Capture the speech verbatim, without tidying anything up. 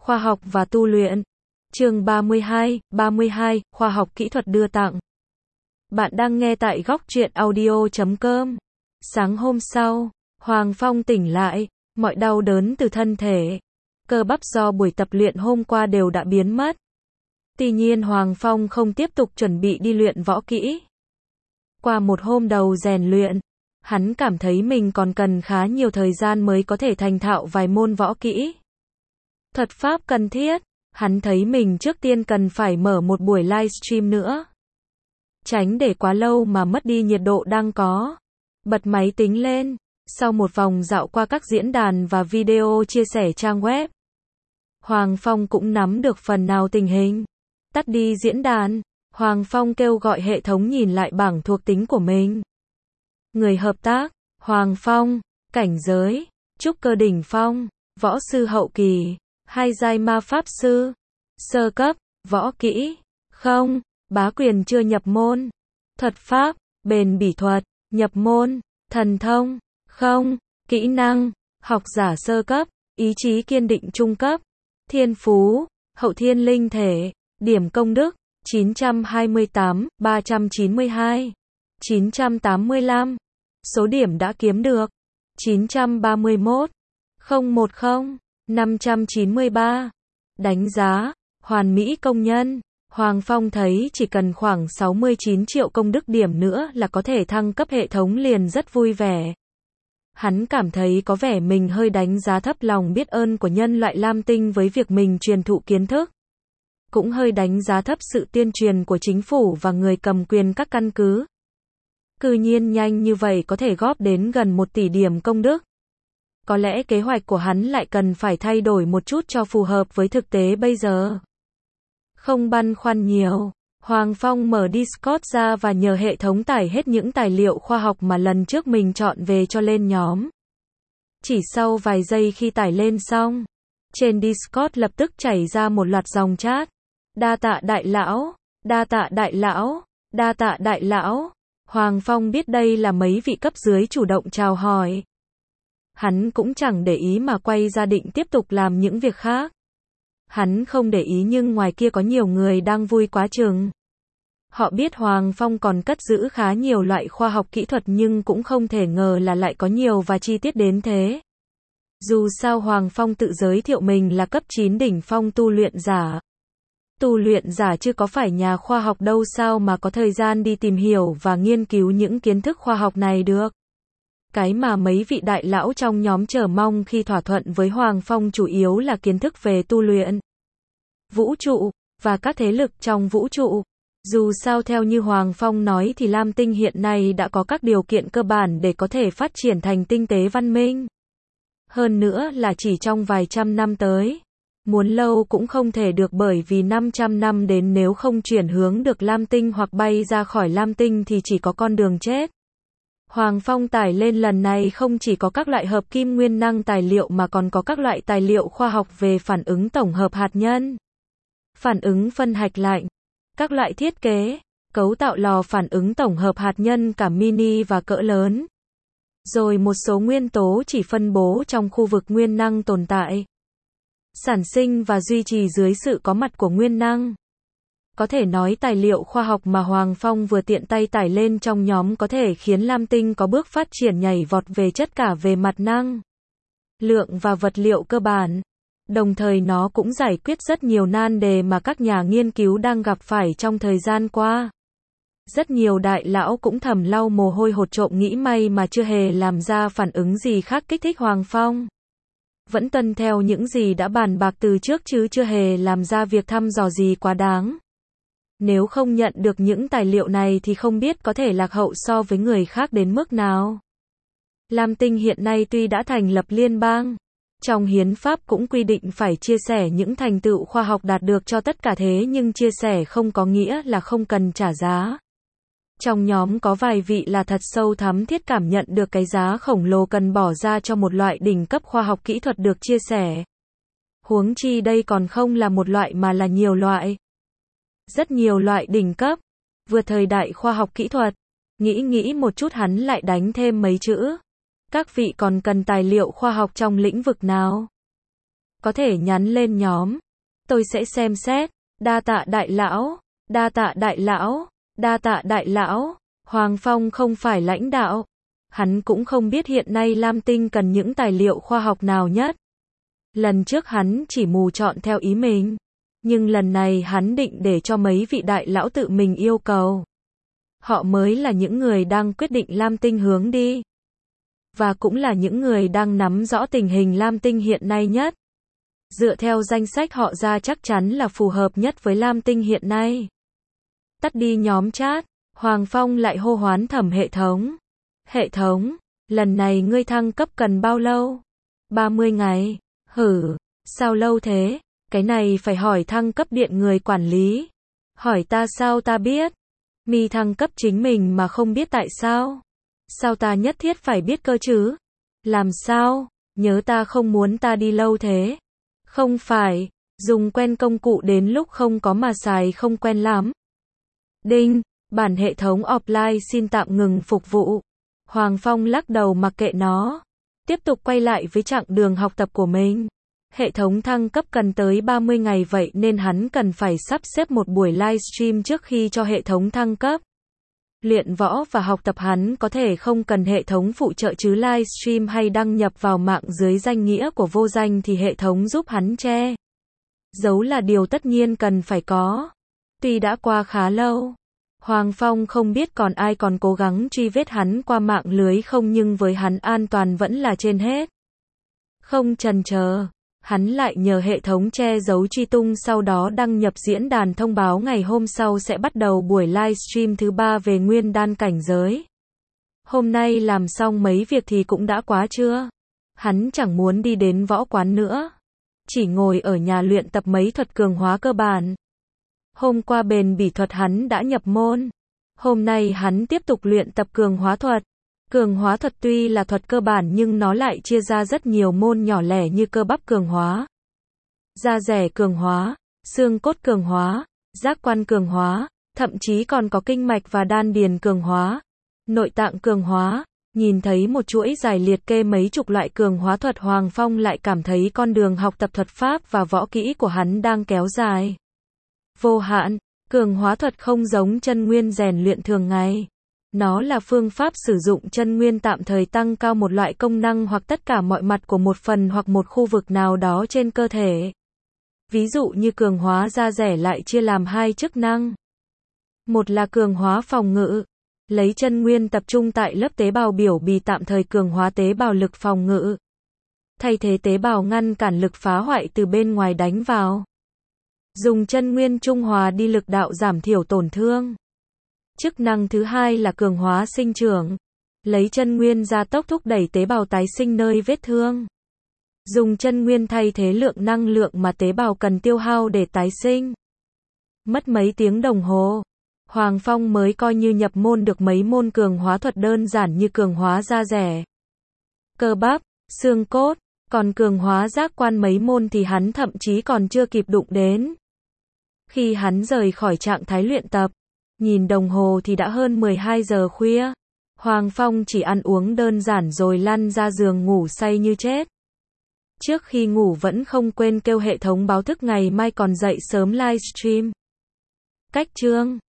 Khoa học và tu luyện. Chương ba mươi hai, ba mươi hai, Khoa học kỹ thuật đưa tặng. Bạn đang nghe tại góc truyện audio chấm com. Sáng hôm sau, Hoàng Phong tỉnh lại, mọi đau đớn từ thân thể, cơ bắp do buổi tập luyện hôm qua đều đã biến mất. Tuy nhiên Hoàng Phong không tiếp tục chuẩn bị đi luyện võ kỹ. Qua một hôm đầu rèn luyện, hắn cảm thấy mình còn cần khá nhiều thời gian mới có thể thành thạo vài môn võ kỹ. Thuật pháp cần thiết, hắn thấy mình trước tiên cần phải mở một buổi livestream nữa. Tránh để quá lâu mà mất đi nhiệt độ đang có. Bật máy tính lên, sau một vòng dạo qua các diễn đàn và video chia sẻ trang web, Hoàng Phong cũng nắm được phần nào tình hình. Tắt đi diễn đàn, Hoàng Phong kêu gọi hệ thống nhìn lại bảng thuộc tính của mình. Người hợp tác, Hoàng Phong, cảnh giới, trúc cơ đỉnh phong, võ sư hậu kỳ, hai giai ma pháp sư, sơ cấp, võ kỹ, không, bá quyền chưa nhập môn, thuật pháp, bền bỉ thuật, nhập môn, thần thông, không, kỹ năng, học giả sơ cấp, ý chí kiên định trung cấp, thiên phú, hậu thiên linh thể, điểm công đức, chín trăm hai mươi tám, ba trăm chín mươi hai, chín trăm tám mươi lăm, số điểm đã kiếm được, chín trăm ba mươi mốt, không một không, năm trăm chín mươi ba, đánh giá, hoàn mỹ công nhân. Hoàng Phong thấy chỉ cần khoảng sáu mươi chín triệu công đức điểm nữa là có thể thăng cấp hệ thống liền rất vui vẻ. Hắn cảm thấy có vẻ mình hơi đánh giá thấp lòng biết ơn của nhân loại Lam Tinh với việc mình truyền thụ kiến thức. Cũng hơi đánh giá thấp sự tuyên truyền của chính phủ và người cầm quyền các căn cứ. Cư nhiên nhanh như vậy có thể góp đến gần một tỷ điểm công đức. Có lẽ kế hoạch của hắn lại cần phải thay đổi một chút cho phù hợp với thực tế bây giờ. Không băn khoăn nhiều, Hoàng Phong mở Discord ra và nhờ hệ thống tải hết những tài liệu khoa học mà lần trước mình chọn về cho lên nhóm. Chỉ sau vài giây khi tải lên xong, trên Discord lập tức chảy ra một loạt dòng chat. Đa tạ đại lão, đa tạ đại lão, đa tạ đại lão. Hoàng Phong biết đây là mấy vị cấp dưới chủ động chào hỏi. Hắn cũng chẳng để ý mà quay ra định tiếp tục làm những việc khác. Hắn không để ý nhưng ngoài kia có nhiều người đang vui quá chừng. Họ biết Hoàng Phong còn cất giữ khá nhiều loại khoa học kỹ thuật nhưng cũng không thể ngờ là lại có nhiều và chi tiết đến thế. Dù sao Hoàng Phong tự giới thiệu mình là cấp chín đỉnh phong tu luyện giả. Tu luyện giả chứ có phải nhà khoa học đâu sao mà có thời gian đi tìm hiểu và nghiên cứu những kiến thức khoa học này được. Cái mà mấy vị đại lão trong nhóm chờ mong khi thỏa thuận với Hoàng Phong chủ yếu là kiến thức về tu luyện, vũ trụ, và các thế lực trong vũ trụ. Dù sao theo như Hoàng Phong nói thì Lam Tinh hiện nay đã có các điều kiện cơ bản để có thể phát triển thành tinh tế văn minh. Hơn nữa là chỉ trong vài trăm năm tới. Muốn lâu cũng không thể được bởi vì năm trăm năm đến nếu không chuyển hướng được Lam Tinh hoặc bay ra khỏi Lam Tinh thì chỉ có con đường chết. Hoàng Phong tải lên lần này không chỉ có các loại hợp kim nguyên năng tài liệu mà còn có các loại tài liệu khoa học về phản ứng tổng hợp hạt nhân, phản ứng phân hạch lạnh, các loại thiết kế, cấu tạo lò phản ứng tổng hợp hạt nhân cả mini và cỡ lớn. Rồi một số nguyên tố chỉ phân bố trong khu vực nguyên năng tồn tại, sản sinh và duy trì dưới sự có mặt của nguyên năng. Có thể nói tài liệu khoa học mà Hoàng Phong vừa tiện tay tải lên trong nhóm có thể khiến Lam Tinh có bước phát triển nhảy vọt về chất cả về mặt năng lượng và vật liệu cơ bản. Đồng thời nó cũng giải quyết rất nhiều nan đề mà các nhà nghiên cứu đang gặp phải trong thời gian qua. Rất nhiều đại lão cũng thầm lau mồ hôi hột trộm nghĩ may mà chưa hề làm ra phản ứng gì khác kích thích Hoàng Phong. Vẫn tuân theo những gì đã bàn bạc từ trước chứ chưa hề làm ra việc thăm dò gì quá đáng. Nếu không nhận được những tài liệu này thì không biết có thể lạc hậu so với người khác đến mức nào. Lam Tinh hiện nay tuy đã thành lập liên bang, trong hiến pháp cũng quy định phải chia sẻ những thành tựu khoa học đạt được cho tất cả thế nhưng chia sẻ không có nghĩa là không cần trả giá. Trong nhóm có vài vị là thật sâu thắm thiết cảm nhận được cái giá khổng lồ cần bỏ ra cho một loại đỉnh cấp khoa học kỹ thuật được chia sẻ. Huống chi đây còn không là một loại mà là nhiều loại. Rất nhiều loại đỉnh cấp, vừa thời đại khoa học kỹ thuật. Nghĩ nghĩ một chút hắn lại đánh thêm mấy chữ. Các vị còn cần tài liệu khoa học trong lĩnh vực nào? có thể nhắn lên nhóm. Tôi sẽ xem xét. Đa tạ đại lão, đa tạ đại lão, đa tạ đại lão. Hoàng Phong không phải lãnh đạo. Hắn cũng không biết hiện nay Lam Tinh cần những tài liệu khoa học nào nhất. Lần trước hắn chỉ mù chọn theo ý mình. Nhưng lần này hắn định để cho mấy vị đại lão tự mình yêu cầu. Họ mới là những người đang quyết định Lam Tinh hướng đi. Và cũng là những người đang nắm rõ tình hình Lam Tinh hiện nay nhất. Dựa theo danh sách họ ra chắc chắn là phù hợp nhất với Lam Tinh hiện nay. Tắt đi nhóm chat, Hoàng Phong lại hô hoán thẩm hệ thống. Hệ thống, lần này ngươi thăng cấp cần bao lâu? ba mươi ngày. Hử, sao lâu thế? Cái này phải hỏi thăng cấp điện người quản lý. Hỏi ta sao ta biết? Mi thăng cấp chính mình mà không biết tại sao? Sao ta nhất thiết phải biết cơ chứ? Làm sao? Nhớ ta không muốn ta đi lâu thế. Không phải, dùng quen công cụ đến lúc không có mà xài không quen lắm. Đinh, bản hệ thống offline xin tạm ngừng phục vụ. Hoàng Phong lắc đầu mặc kệ nó. Tiếp tục quay lại với chặng đường học tập của mình. Hệ thống thăng cấp cần tới ba mươi ngày vậy nên hắn cần phải sắp xếp một buổi livestream trước khi cho hệ thống thăng cấp. Luyện võ và học tập hắn có thể không cần hệ thống phụ trợ chứ livestream hay đăng nhập vào mạng dưới danh nghĩa của vô danh thì hệ thống giúp hắn che giấu là điều tất nhiên cần phải có. Tuy đã qua khá lâu, Hoàng Phong không biết còn ai còn cố gắng truy vết hắn qua mạng lưới không nhưng với hắn an toàn vẫn là trên hết. Không chần chờ, hắn lại nhờ hệ thống che giấu truy tung sau đó đăng nhập diễn đàn thông báo ngày hôm sau sẽ bắt đầu buổi livestream thứ ba về nguyên đan cảnh giới. Hôm nay làm xong mấy việc thì cũng đã quá trưa. Hắn chẳng muốn đi đến võ quán nữa. Chỉ ngồi ở nhà luyện tập mấy thuật cường hóa cơ bản. Hôm qua bền bỉ thuật hắn đã nhập môn. Hôm nay hắn tiếp tục luyện tập cường hóa thuật. Cường hóa thuật tuy là thuật cơ bản nhưng nó lại chia ra rất nhiều môn nhỏ lẻ như cơ bắp cường hóa, da dẻ cường hóa, xương cốt cường hóa, giác quan cường hóa, thậm chí còn có kinh mạch và đan điền cường hóa, nội tạng cường hóa. Nhìn thấy một chuỗi dài liệt kê mấy chục loại cường hóa thuật Hoàng Phong lại cảm thấy con đường học tập thuật pháp và võ kỹ của hắn đang kéo dài vô hạn. Cường hóa thuật không giống chân nguyên rèn luyện thường ngày. Nó là phương pháp sử dụng chân nguyên tạm thời tăng cao một loại công năng hoặc tất cả mọi mặt của một phần hoặc một khu vực nào đó trên cơ thể. Ví dụ như cường hóa da dẻ lại chia làm hai chức năng. Một là cường hóa phòng ngự. Lấy chân nguyên tập trung tại lớp tế bào biểu bì tạm thời cường hóa tế bào lực phòng ngự. Thay thế tế bào ngăn cản lực phá hoại từ bên ngoài đánh vào. Dùng chân nguyên trung hòa đi lực đạo giảm thiểu tổn thương. Chức năng thứ hai là cường hóa sinh trưởng. Lấy chân nguyên gia tốc thúc đẩy tế bào tái sinh nơi vết thương. Dùng chân nguyên thay thế lượng năng lượng mà tế bào cần tiêu hao để tái sinh. Mất mấy tiếng đồng hồ, Hoàng Phong mới coi như nhập môn được mấy môn cường hóa thuật đơn giản như cường hóa da dẻ, cơ bắp, xương cốt, còn cường hóa giác quan mấy môn thì hắn thậm chí còn chưa kịp đụng đến. Khi hắn rời khỏi trạng thái luyện tập, nhìn đồng hồ thì đã hơn mười hai giờ khuya. Hoàng Phong chỉ ăn uống đơn giản rồi lăn ra giường ngủ say như chết. Trước khi ngủ vẫn không quên kêu hệ thống báo thức ngày mai còn dậy sớm livestream. Cách chương